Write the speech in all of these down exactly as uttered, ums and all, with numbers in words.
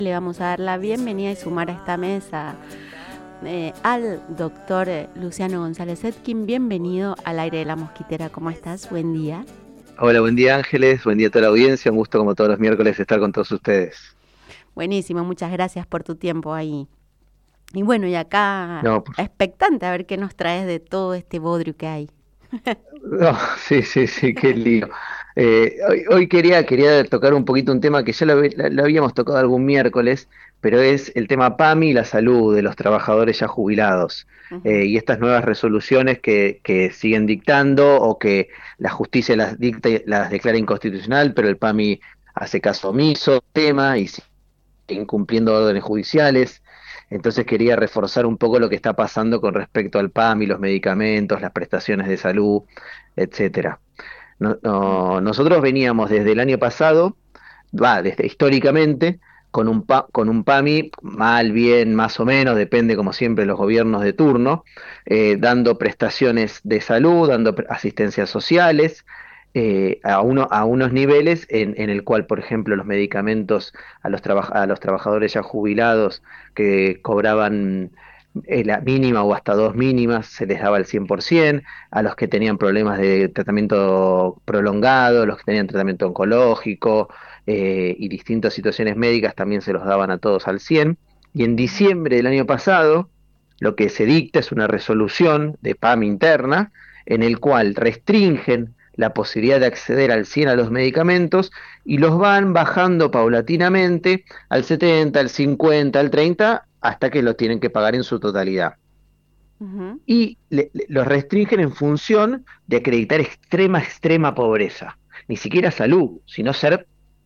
Le vamos a dar la bienvenida y sumar a esta mesa eh, al doctor Luciano González Etkin. Bienvenido al Aire de la Mosquitera. ¿Cómo estás? Buen día. Hola, buen día Ángeles, buen día a toda la audiencia, un gusto como todos los miércoles estar con todos ustedes. Buenísimo, muchas gracias por tu tiempo ahí. Y bueno, y acá No, por- expectante a ver qué nos traes de todo este bodrio que hay. no, sí, sí, sí, qué lío. Eh, hoy, hoy quería, quería tocar un poquito un tema que ya lo, habí- lo habíamos tocado algún miércoles, pero es el tema PAMI y la salud de los trabajadores ya jubilados. Ujú. Eh, y estas nuevas resoluciones que, que siguen dictando o que la justicia las dicta, y las declara inconstitucional, pero el PAMI hace caso omiso, tema y incumpliendo órdenes judiciales. Entonces quería reforzar un poco lo que está pasando con respecto al PAMI, los medicamentos, las prestaciones de salud, etcétera. No- no- nosotros veníamos desde el año pasado, va, desde históricamente, con un, pa- con un PAMI, mal, bien, más o menos, depende como siempre de los gobiernos de turno, eh, dando prestaciones de salud, dando pre- asistencias sociales, eh, a, uno, a unos niveles en, en el cual, por ejemplo, los medicamentos a los, traba- a los trabajadores ya jubilados que cobraban eh, la mínima o hasta dos mínimas, se les daba el cien por ciento, a los que tenían problemas de tratamiento prolongado, los que tenían tratamiento oncológico, eh, y distintas situaciones médicas también se los daban a todos al cien. Y en Ujú. diciembre del año pasado, lo que se dicta es una resolución de PAMI interna en el cual restringen la posibilidad de acceder al cien a los medicamentos y los van bajando paulatinamente al setenta, al cincuenta, al treinta, hasta que los tienen que pagar en su totalidad. Ujú. Y le- le- los restringen en función de acreditar extrema, extrema pobreza. Ni siquiera salud, sino ser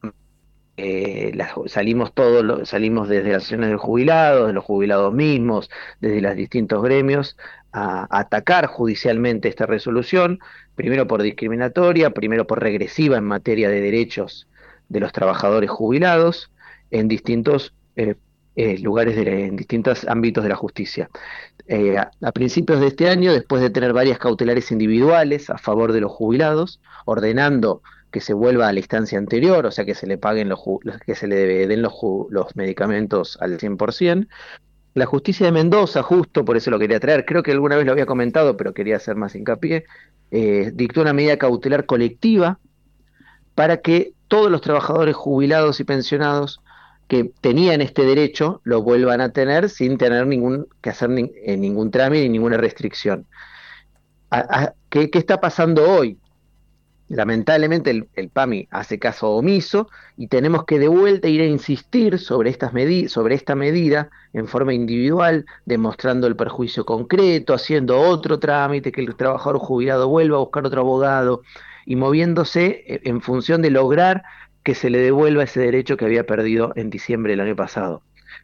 eh, las- salimos todos, lo- salimos desde las asociaciones de jubilados, de los jubilados mismos, desde los distintos gremios, a, a atacar judicialmente esta resolución, primero por discriminatoria, primero por regresiva en materia de derechos de los trabajadores jubilados en distintos eh, eh, lugares, de, en distintos ámbitos de la justicia. Eh, a, a principios de este año, después de tener varias cautelares individuales a favor de los jubilados, ordenando que se vuelva a la instancia anterior, o sea, que se le paguen los, ju- los- que se le den los, ju- los medicamentos al cien por ciento. La justicia de Mendoza, justo por eso lo quería traer, creo que alguna vez lo había comentado, pero quería hacer más hincapié, eh, dictó una medida cautelar colectiva para que todos los trabajadores jubilados y pensionados que tenían este derecho lo vuelvan a tener sin tener ningún, que hacer nin- eh, ningún trámite ni ninguna restricción. A- a- ¿qué, qué está pasando hoy? Lamentablemente el, el PAMI hace caso omiso y tenemos que de vuelta ir a insistir sobre, estas medi- sobre esta medida en forma individual, demostrando el perjuicio concreto, haciendo otro trámite, que el trabajador jubilado vuelva a buscar otro abogado y moviéndose eh, en función de lograr que se le devuelva ese derecho que había perdido en diciembre del año pasado.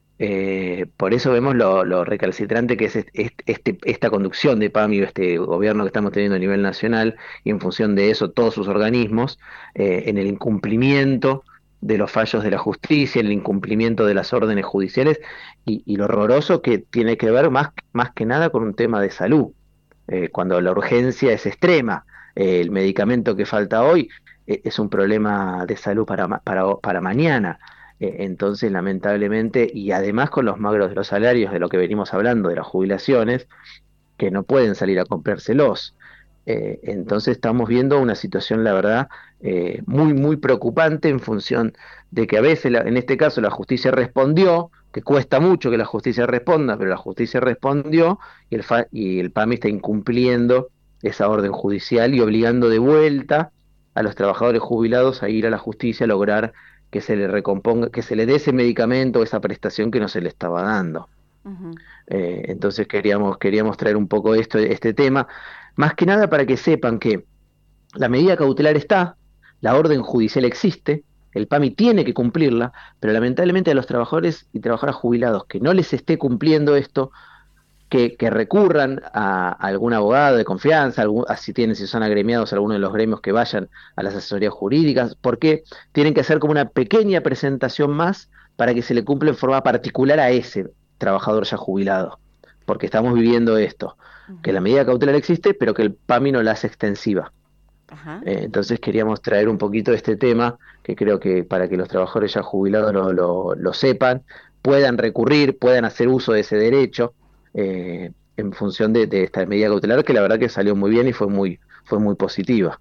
Eh, por eso vemos lo, lo recalcitrante que es este, este- esta conducción de PAMI, este gobierno que estamos teniendo a nivel nacional, y en función de eso todos sus organismos, eh, en el incumplimiento de los fallos de la justicia, en el incumplimiento de las órdenes judiciales, y, y lo horroroso que tiene que ver más, más que nada con un tema de salud, eh, cuando la urgencia es extrema. Eh, el medicamento que falta hoy eh, es un problema de salud para, ma- para, para mañana. Eh, entonces, lamentablemente, y además con los magros de los salarios, de lo que venimos hablando, de las jubilaciones, que no pueden salir a comprárselos. Eh, entonces estamos viendo una situación, la verdad, eh, muy, muy preocupante en función de que a veces, la- en este caso, la justicia respondió, que cuesta mucho que la justicia responda, pero la justicia respondió y el, fa- y el PAMI está incumpliendo esa orden judicial y obligando de vuelta a los trabajadores jubilados a ir a la justicia a lograr que se le recomponga, que se le dé ese medicamento o esa prestación que no se le estaba dando. Ujú. Eh, entonces queríamos, queríamos traer un poco esto, este tema, más que nada para que sepan que la medida cautelar está, la orden judicial existe, el PAMI tiene que cumplirla, pero lamentablemente a los trabajadores y trabajadoras jubilados que no les esté cumpliendo esto, que, que recurran a, a algún abogado de confianza, algún- a si tienen, si son agremiados a alguno de los gremios, que vayan a las asesorías jurídicas, porque tienen que hacer como una pequeña presentación más para que se le cumpla en forma particular a ese trabajador ya jubilado, porque estamos viviendo esto, que la Ujú. medida cautelar existe, pero que el PAMI no la hace extensiva. Ajá. Eh, entonces queríamos traer un poquito de este tema, que creo que para que los trabajadores ya jubilados lo, lo, lo sepan, puedan recurrir, puedan hacer uso de ese derecho, eh, en función de, de esta medida cautelar, que la verdad que salió muy bien y fue muy, fue muy positiva.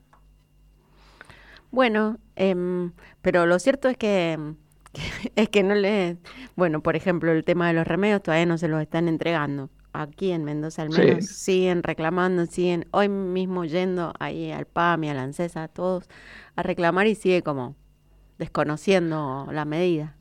Bueno, em, pero lo cierto es que em, es que no le, bueno, por ejemplo, el tema de los remedios todavía no se los están entregando. Aquí en Mendoza al Sí, menos siguen reclamando, siguen hoy mismo yendo ahí al PAMI, a la ANSES, a todos a reclamar y sigue como desconociendo la medida.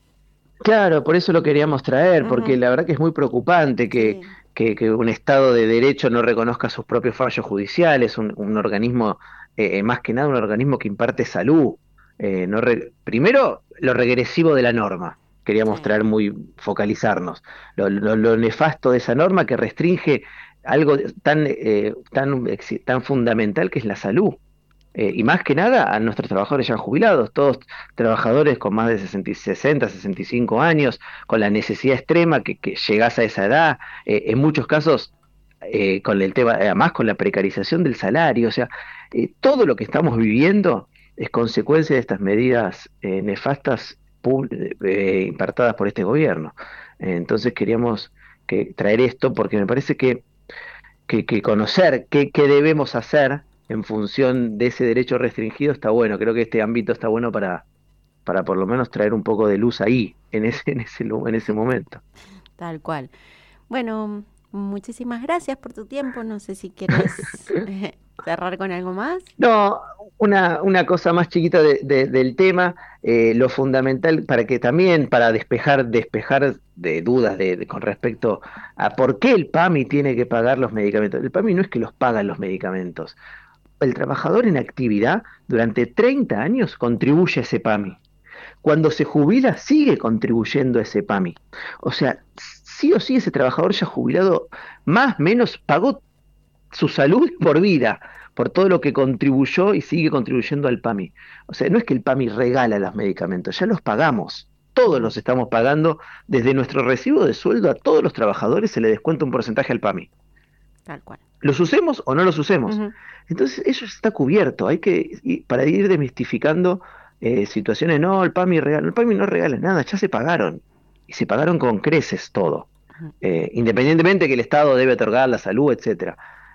claro, por eso lo queríamos traer, porque Ujú. la verdad que es muy preocupante que, Sí, que, que un Estado de Derecho no reconozca sus propios fallos judiciales, un, un organismo, eh, eh, más que nada un organismo que imparte salud. Eh, no re- primero, lo regresivo de la norma, queríamos sí. traer muy, focalizarnos, lo, lo- lo nefasto de esa norma que restringe algo tan, eh, tan, exi- tan fundamental que es la salud. Eh, y más que nada a nuestros trabajadores ya jubilados, todos trabajadores con más de sesenta, sesenta, sesenta y cinco años, con la necesidad extrema que, que llegás a esa edad, eh, en muchos casos eh, con el tema, además con la precarización del salario, o sea, eh, todo lo que estamos viviendo es consecuencia de estas medidas eh, nefastas pub- eh, impartadas por este gobierno. Eh, entonces queríamos que, traer esto porque me parece que que, que conocer qué, qué debemos hacer en función de ese derecho restringido está bueno. Creo que este ámbito está bueno para, para por lo menos traer un poco de luz ahí, en ese, en ese, lu- en ese momento. Tal cual. Bueno, muchísimas gracias por tu tiempo. No sé si quieres eh, cerrar con algo más. No, una, una cosa más chiquita de- de- del tema, eh, lo fundamental para que también, para despejar, despejar de dudas de, de- con respecto a por qué el PAMI tiene que pagar los medicamentos. El PAMI no es que los pagan los medicamentos. El trabajador en actividad durante treinta años contribuye a ese PAMI. Cuando se jubila, sigue contribuyendo a ese PAMI. O sea, sí o sí ese trabajador ya jubilado, más o menos, pagó su salud por vida, por todo lo que contribuyó y sigue contribuyendo al PAMI. O sea, no es que el PAMI regala los medicamentos, ya los pagamos. Todos Ujú. los estamos pagando, desde nuestro recibo de sueldo a todos los trabajadores se le descuenta un porcentaje al PAMI. Tal cual. Los usemos o no los usemos. Ujú. Entonces, eso está cubierto. Hay que, y para ir desmistificando eh, situaciones, no, el PAMI regala, el PAMI no regala nada, ya se pagaron. Y se pagaron con creces todo. Ujú. Eh, independientemente que el Estado debe otorgar la salud, etcétera.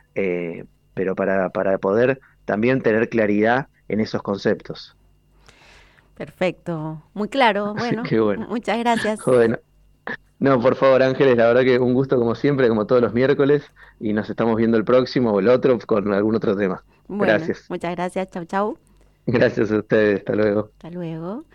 Eh, pero para, para poder también tener claridad en esos conceptos. Perfecto. Muy claro. Así Bueno, que bueno. muchas gracias. Bueno, no, por favor, Ángeles, la verdad que un gusto como siempre, como todos los miércoles, y nos estamos viendo el próximo o el otro con algún otro tema. Bueno, Gracias. muchas gracias. Chau, chau. Gracias a ustedes, hasta luego. Hasta luego.